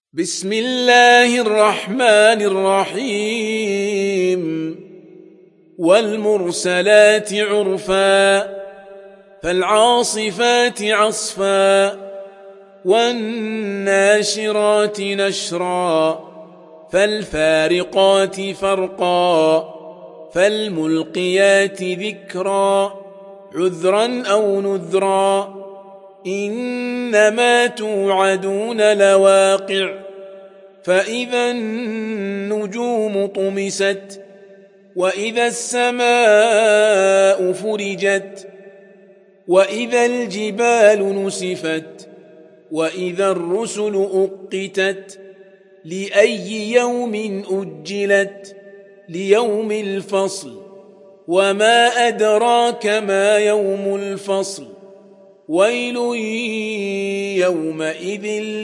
بسم الله الرحمن الرحيم والمرسلات عرفا فالعاصفات عصفا والناشرات نشرا فالفارقات فرقا فالملقيات ذكرا عذرا أو نذرا إنما توعدون لواقع فإذا النجوم طمست وإذا السماء فرجت وإذا الجبال نسفت وإذا الرسل أقتت لأي يوم أجلت ليوم الفصل وما أدراك ما يوم الفصل ويل يومئذ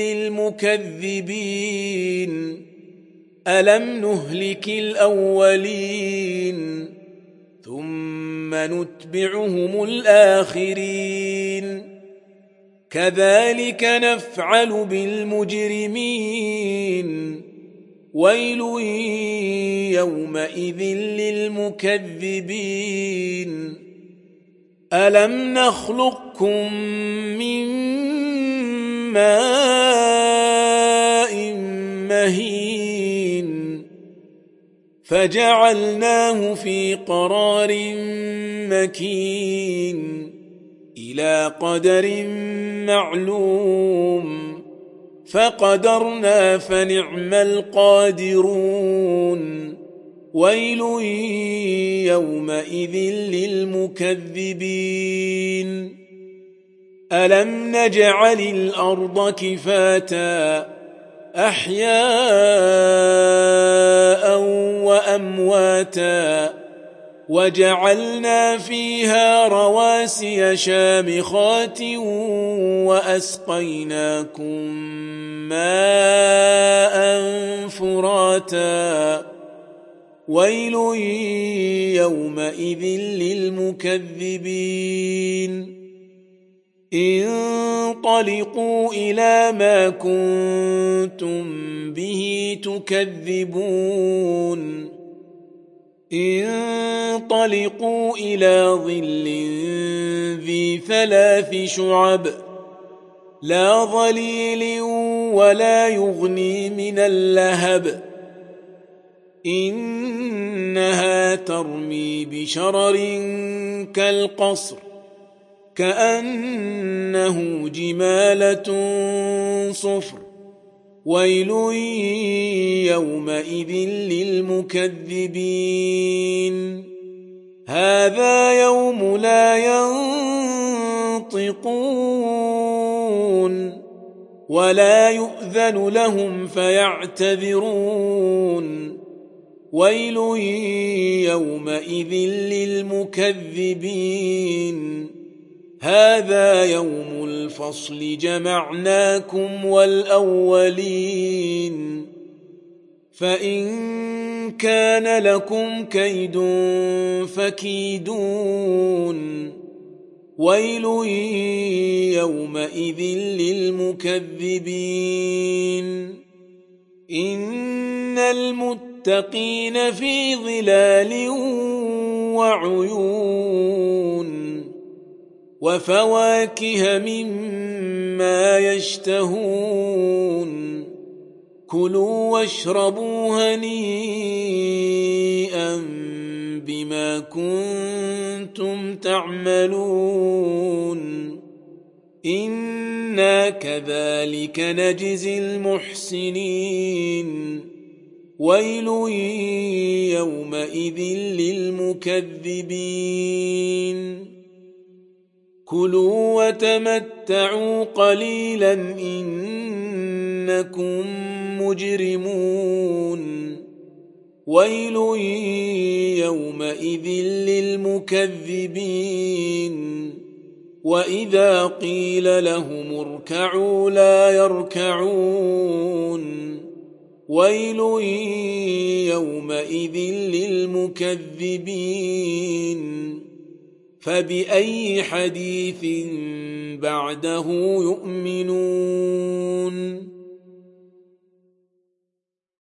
للمكذبين ألم نهلك الأولين ثم نتبعهم الآخرين كذلك نفعل بالمجرمين ويل يومئذ للمكذبين ألم نخلقكم من ماء مهين فجعلناه في قرار مكين إلى قدر معلوم فقدرنا فنعم القادرون ويل يومئذ للمكذبين ألم نجعل الأرض كفاتا أحياء وأمواتا وجعلنا فيها رواسي شامخات وأسقيناكم ماء فراتا ويل يومئذ للمكذبين انطلقوا إلى ما كنتم به تكذبون انطلقوا إلى ظل ذي 3 شعب لا ظليل ولا يغني من اللهب إنها ترمي بشرر كالقصر كأنه جمالة صفر ويل يومئذ للمكذبين هذا يوم لا ينطقون ولا يؤذن لهم فيعتذرون ويل يومئذ للمكذبين هذا يوم الفصل جمعناكم والأولين فإن كان لكم كيد فكيدون ويل يومئذ للمكذبين إن المتقين في ظلال وعيون وفواكه مما يشتهون كلوا واشربوا هنيئا بما كنتم تعملون إنا كذلك نجزي المحسنين ويل يومئذ للمكذبين كلوا وتمتعوا قليلا إنكم مجرمون ويل يومئذ للمكذبين وإذا قيل لهم اركعوا لا يركعون ويل يومئذ للمكذبين فبأي حديث بعده يؤمنون